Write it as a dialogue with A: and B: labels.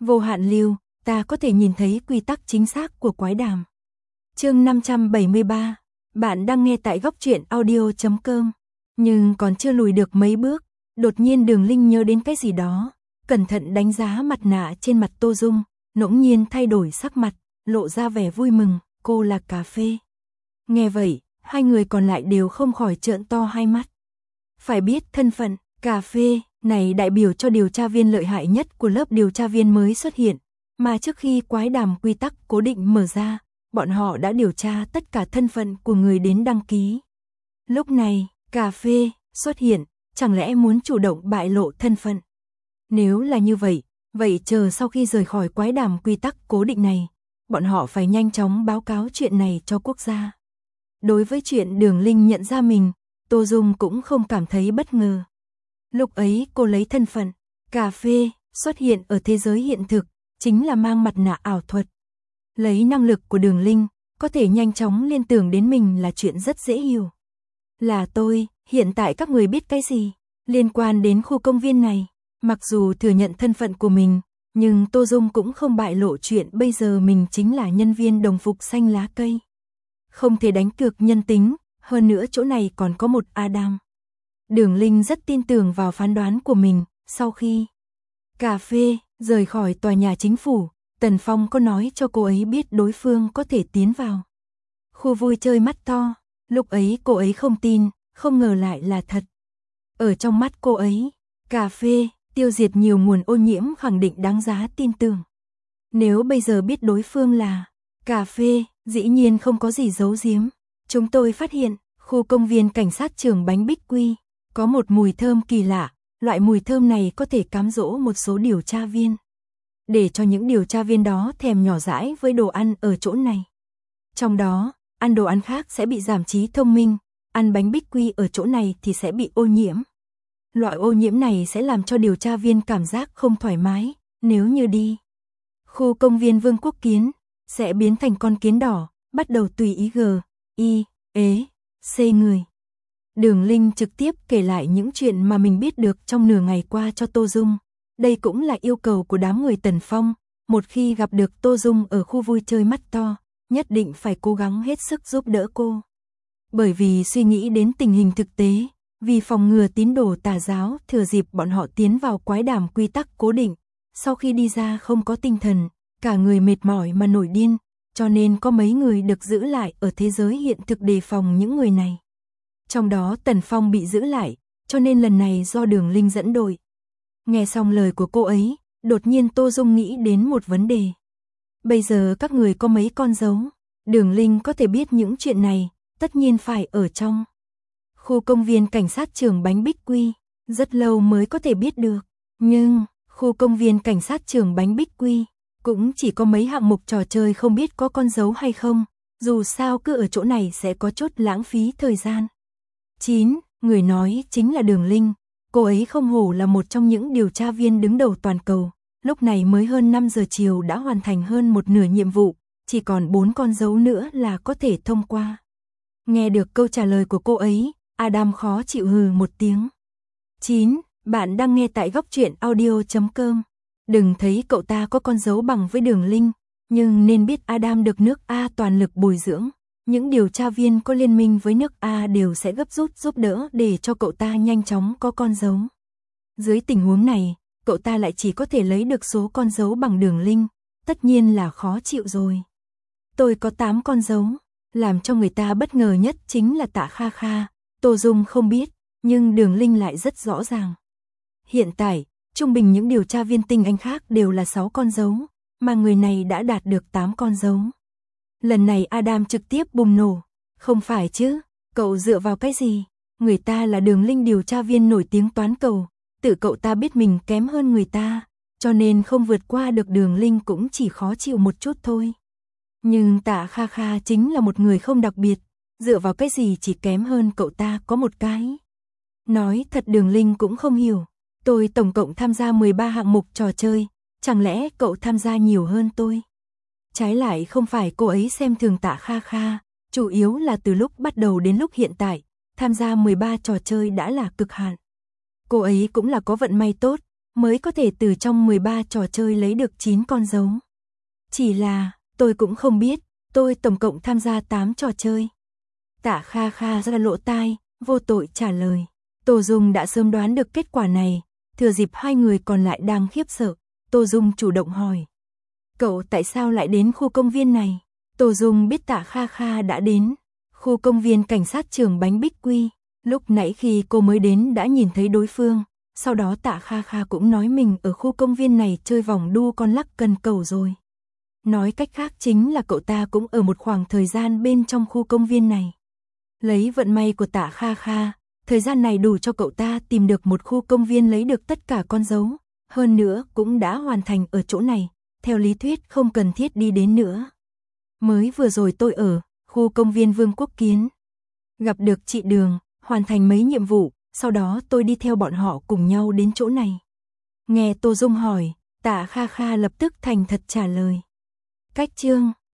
A: Vô hạn lưu, ta có thể nhìn thấy quy tắc chính xác của quái đàm. Chương 573, bạn đang nghe tại góc truyện audio.com. Nhưng còn chưa lùi được mấy bước, đột nhiên Đường Linh nhớ đến cái gì đó, cẩn thận đánh giá mặt nạ trên mặt Tô Dung, bỗng nhiên thay đổi sắc mặt, lộ ra vẻ vui mừng, cô là Cà Phê. Nghe vậy, hai người còn lại đều không khỏi trợn to hai mắt. Phải biết thân phận, Cà Phê này đại biểu cho điều tra viên lợi hại nhất của lớp điều tra viên mới xuất hiện, mà trước khi quái đàm quy tắc cố định mở ra, bọn họ đã điều tra tất cả thân phận của người đến đăng ký. Lúc này, Cà Phê xuất hiện, chẳng lẽ muốn chủ động bại lộ thân phận? Nếu là như vậy, chờ sau khi rời khỏi quái đàm quy tắc cố định này, bọn họ phải nhanh chóng báo cáo chuyện này cho quốc gia. Đối với chuyện Đường Linh nhận ra mình, Tô Dung cũng không cảm thấy bất ngờ. Lúc ấy cô lấy thân phận, Cà Phê, xuất hiện ở thế giới hiện thực, chính là mang mặt nạ ảo thuật. Lấy năng lực của Đường Linh, có thể nhanh chóng liên tưởng đến mình là chuyện rất dễ hiểu. Là tôi, hiện tại các người biết cái gì liên quan đến khu công viên này? Mặc dù thừa nhận thân phận của mình, nhưng Tô Dung cũng không bại lộ chuyện bây giờ mình chính là nhân viên đồng phục xanh lá cây. Không thể đánh cược nhân tính, hơn nữa chỗ này còn có một Adam. Đường Linh rất tin tưởng vào phán đoán của mình, sau khi Cà Phê rời khỏi tòa nhà chính phủ, Tần Phong có nói cho cô ấy biết đối phương có thể tiến vào khu vui chơi mắt to. Lúc ấy cô ấy không tin, không ngờ lại là thật. Ở trong mắt cô ấy, Cà Phê tiêu diệt nhiều nguồn ô nhiễm khẳng định đáng giá tin tưởng. Nếu bây giờ biết đối phương là Cà Phê, dĩ nhiên không có gì giấu giếm. Chúng tôi phát hiện, khu công viên cảnh sát trường Bánh Bích Quy, có một mùi thơm kỳ lạ, loại mùi thơm này có thể cám dỗ một số điều tra viên, để cho những điều tra viên đó thèm nhỏ dãi với đồ ăn ở chỗ này. Trong đó, ăn đồ ăn khác sẽ bị giảm trí thông minh, ăn bánh bích quy ở chỗ này thì sẽ bị ô nhiễm. Loại ô nhiễm này sẽ làm cho điều tra viên cảm giác không thoải mái, nếu như đi khu công viên Vương Quốc Kiến, sẽ biến thành con kiến đỏ, bắt đầu tùy ý C người. Đường Linh trực tiếp kể lại những chuyện mà mình biết được trong nửa ngày qua cho Tô Dung. Đây cũng là yêu cầu của đám người Tần Phong, một khi gặp được Tô Dung ở khu vui chơi mắt to, nhất định phải cố gắng hết sức giúp đỡ cô. Bởi vì suy nghĩ đến tình hình thực tế, vì phòng ngừa tín đồ tà giáo thừa dịp bọn họ tiến vào quái đàm quy tắc cố định, sau khi đi ra không có tinh thần, cả người mệt mỏi mà nổi điên, cho nên có mấy người được giữ lại ở thế giới hiện thực đề phòng những người này. Trong đó Tần Phong bị giữ lại, cho nên lần này do Đường Linh dẫn đội. Nghe xong lời của cô ấy, đột nhiên Tô Dung nghĩ đến một vấn đề. Bây giờ các người có mấy con dấu? Đường Linh có thể biết những chuyện này, tất nhiên phải ở trong khu công viên cảnh sát trường Bánh Bích Quy, rất lâu mới có thể biết được. Nhưng, khu công viên cảnh sát trường Bánh Bích Quy, cũng chỉ có mấy hạng mục trò chơi không biết có con dấu hay không, dù sao cứ ở chỗ này sẽ có chút lãng phí thời gian. 9. Người nói chính là Đường Linh, cô ấy không hổ là một trong những điều tra viên đứng đầu toàn cầu, lúc này mới hơn 5 giờ chiều đã hoàn thành hơn một nửa nhiệm vụ, chỉ còn 4 con dấu nữa là có thể thông qua. Nghe được câu trả lời của cô ấy, Adam khó chịu hừ một tiếng. 9. Bạn đang nghe tại góc truyện audio.com. Đừng thấy cậu ta có con dấu bằng với Đường Linh, nhưng nên biết Adam được nước A toàn lực bồi dưỡng. Những điều tra viên có liên minh với nước A đều sẽ gấp rút giúp đỡ để cho cậu ta nhanh chóng có con dấu. Dưới tình huống này, cậu ta lại chỉ có thể lấy được số con dấu bằng Đường Linh, tất nhiên là khó chịu rồi. Tôi có 8 con dấu, làm cho người ta bất ngờ nhất chính là Tạ Kha Kha, Tô Dung không biết, nhưng Đường Linh lại rất rõ ràng. Hiện tại, trung bình những điều tra viên tinh anh khác đều là 6 con dấu, mà người này đã đạt được 8 con dấu. Lần này Adam trực tiếp bùng nổ. Không phải chứ, cậu dựa vào cái gì? Người ta là Đường Linh điều tra viên nổi tiếng toán cầu, tự cậu ta biết mình kém hơn người ta, cho nên không vượt qua được Đường Linh cũng chỉ khó chịu một chút thôi. Nhưng Tạ Kha Kha chính là một người không đặc biệt, dựa vào cái gì chỉ kém hơn cậu ta có một cái. Nói thật Đường Linh cũng không hiểu, tôi tổng cộng tham gia 13 hạng mục trò chơi, chẳng lẽ cậu tham gia nhiều hơn tôi? Trái lại không phải cô ấy xem thường Tạ Kha Kha, chủ yếu là từ lúc bắt đầu đến lúc hiện tại, tham gia 13 trò chơi đã là cực hạn. Cô ấy cũng là có vận may tốt, mới có thể từ trong 13 trò chơi lấy được 9 con dấu. Chỉ là, tôi cũng không biết, tôi tổng cộng tham gia 8 trò chơi. Tạ Kha Kha ra lỗ tai, vô tội trả lời. Tô Dung đã sớm đoán được kết quả này, thừa dịp hai người còn lại đang khiếp sợ, Tô Dung chủ động hỏi. Cậu tại sao lại đến khu công viên này? Tô Dung biết Tạ Kha Kha đã đến khu công viên cảnh sát trường Bánh Bích Quy. Lúc nãy khi cô mới đến đã nhìn thấy đối phương, sau đó Tạ Kha Kha cũng nói mình ở khu công viên này chơi vòng đu con lắc cần cầu rồi. Nói cách khác chính là cậu ta cũng ở một khoảng thời gian bên trong khu công viên này. Lấy vận may của Tạ Kha Kha, thời gian này đủ cho cậu ta tìm được một khu công viên lấy được tất cả con dấu, hơn nữa cũng đã hoàn thành ở chỗ này, theo lý thuyết không cần thiết đi đến nữa. Mới vừa rồi tôi ở khu công viên Vương Quốc Kiến, gặp được chị Đường, hoàn thành mấy nhiệm vụ, sau đó tôi đi theo bọn họ cùng nhau đến chỗ này. Nghe Tô Dung hỏi, Tạ Kha Kha lập tức thành thật trả lời. Cách chương